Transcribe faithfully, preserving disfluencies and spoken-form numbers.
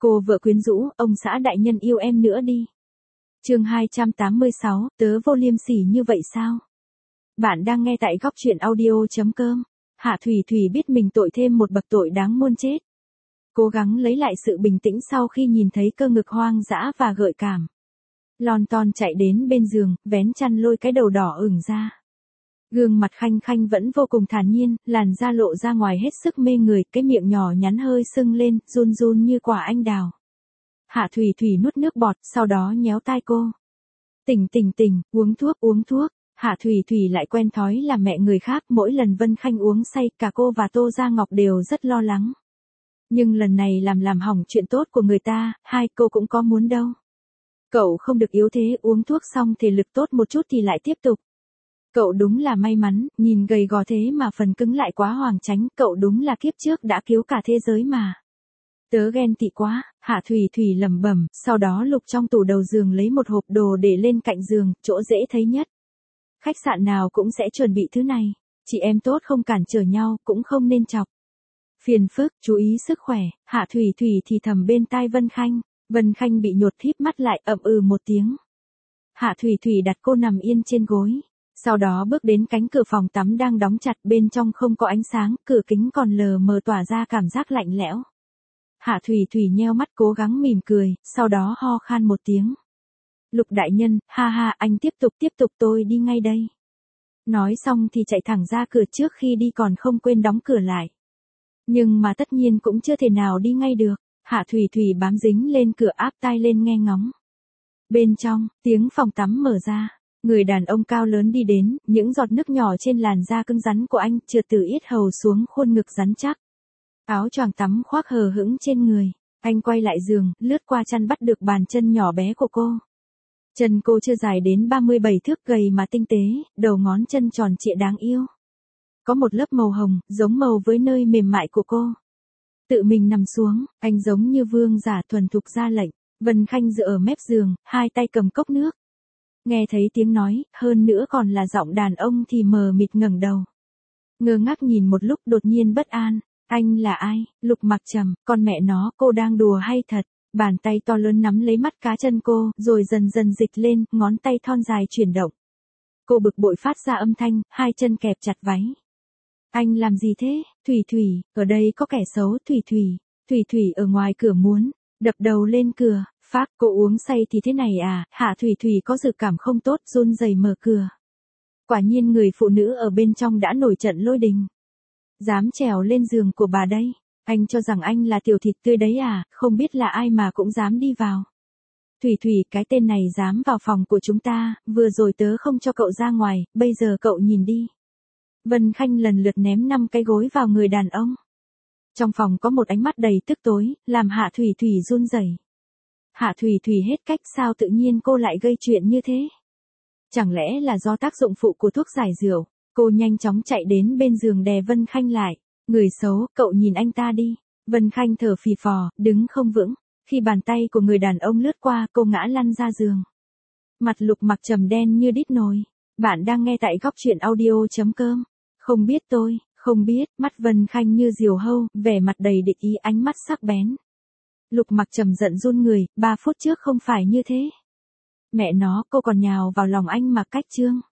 Cô vợ quyến rũ, ông xã đại nhân yêu em nữa đi. Chương hai trăm tám mươi sáu, tớ vô liêm sỉ như vậy sao? Bạn đang nghe tại góc truyện audio chấm com. Hạ Thủy Thủy biết mình tội thêm một bậc tội đáng muôn chết. Cố gắng lấy lại sự bình tĩnh sau khi nhìn thấy cơ ngực hoang dã và gợi cảm. Lon ton chạy đến bên giường, vén chăn lôi cái đầu đỏ ửng ra. Gương mặt Khanh Khanh vẫn vô cùng thản nhiên, làn da lộ ra ngoài hết sức mê người, cái miệng nhỏ nhắn hơi sưng lên, run run như quả anh đào. Hạ Thủy Thủy nuốt nước bọt, sau đó nhéo tai cô. Tỉnh tỉnh tỉnh, uống thuốc uống thuốc. Hạ Thủy Thủy lại quen thói làm mẹ người khác, mỗi lần Vân Khanh uống say, cả cô và Tô Gia Ngọc đều rất lo lắng. Nhưng lần này làm làm hỏng chuyện tốt của người ta, hai cô cũng có muốn đâu. Cậu không được yếu thế, uống thuốc xong thể lực tốt một chút thì lại tiếp tục. Cậu đúng là may mắn, nhìn gầy gò thế mà phần cứng lại quá hoàng chánh, cậu đúng là kiếp trước đã cứu cả thế giới mà. Tớ ghen tị quá, Hạ Thủy Thủy lẩm bẩm, sau đó lục trong tủ đầu giường lấy một hộp đồ để lên cạnh giường, chỗ dễ thấy nhất. Khách sạn nào cũng sẽ chuẩn bị thứ này, chị em tốt không cản trở nhau, cũng không nên chọc. Phiền phức, chú ý sức khỏe, Hạ Thủy Thủy thì thầm bên tai Vân Khanh, Vân Khanh bị nhột híp mắt lại, ậm ừ một tiếng. Hạ Thủy Thủy đặt cô nằm yên trên gối. Sau đó bước đến cánh cửa phòng tắm đang đóng chặt, bên trong không có ánh sáng, cửa kính còn lờ mờ tỏa ra cảm giác lạnh lẽo. Hạ Thủy Thủy nheo mắt cố gắng mỉm cười, sau đó ho khan một tiếng. Lục đại nhân, ha ha, anh tiếp tục tiếp tục tôi đi ngay đây. Nói xong thì chạy thẳng ra cửa trước khi đi còn không quên đóng cửa lại. Nhưng mà tất nhiên cũng chưa thể nào đi ngay được, Hạ Thủy Thủy bám dính lên cửa áp tai lên nghe ngóng. Bên trong, tiếng phòng tắm mở ra. Người đàn ông cao lớn đi đến, những giọt nước nhỏ trên làn da cứng rắn của anh trượt từ yết hầu xuống khuôn ngực rắn chắc. Áo choàng tắm khoác hờ hững trên người, anh quay lại giường, lướt qua chăn bắt được bàn chân nhỏ bé của cô. Chân cô chưa dài đến ba mươi bảy thước, gầy mà tinh tế, đầu ngón chân tròn trịa đáng yêu. Có một lớp màu hồng, giống màu với nơi mềm mại của cô. Tự mình nằm xuống, anh giống như vương giả thuần thục ra lệnh. Vân Khanh dựa ở mép giường, hai tay cầm cốc nước. Nghe thấy tiếng nói, hơn nữa còn là giọng đàn ông thì mờ mịt ngẩng đầu. Ngơ ngác nhìn một lúc đột nhiên bất an, anh là ai? Lục Mặc Trầm, con mẹ nó, cô đang đùa hay thật? Bàn tay to lớn nắm lấy mắt cá chân cô, rồi dần dần dịch lên, ngón tay thon dài chuyển động. Cô bực bội phát ra âm thanh, hai chân kẹp chặt váy. Anh làm gì thế? Thủy Thủy, ở đây có kẻ xấu. Thủy Thủy, Thủy Thủy ở ngoài cửa muốn đập đầu lên cửa. Phác, cô uống say thì thế này à? Hạ Thủy Thủy có dự cảm không tốt, run rẩy mở cửa. Quả nhiên người phụ nữ ở bên trong đã nổi trận lôi đình. Dám trèo lên giường của bà đây? Anh cho rằng anh là tiểu thịt tươi đấy à? Không biết là ai mà cũng dám đi vào. Thủy Thủy, cái tên này dám vào phòng của chúng ta, vừa rồi tớ không cho cậu ra ngoài, bây giờ cậu nhìn đi. Vân Khanh lần lượt ném năm cái gối vào người đàn ông. Trong phòng có một ánh mắt đầy tức tối, làm Hạ Thủy Thủy run rẩy. Hạ Thủy Thủy hết cách, sao tự nhiên cô lại gây chuyện như thế? Chẳng lẽ là do tác dụng phụ của thuốc giải rượu? Cô nhanh chóng chạy đến bên giường đè Vân Khanh lại. Người xấu, cậu nhìn anh ta đi. Vân Khanh thở phì phò, đứng không vững. Khi bàn tay của người đàn ông lướt qua, cô ngã lăn ra giường. Mặt Lục Mặc Trầm đen như đít nồi. Bạn đang nghe tại góc truyện audio chấm com. Không biết tôi, không biết, mắt Vân Khanh như diều hâu, vẻ mặt đầy địch ý, ánh mắt sắc bén. Lục Mặc Trầm giận run người, ba phút trước không phải như thế. Mẹ nó, cô còn nhào vào lòng anh mà cách trương.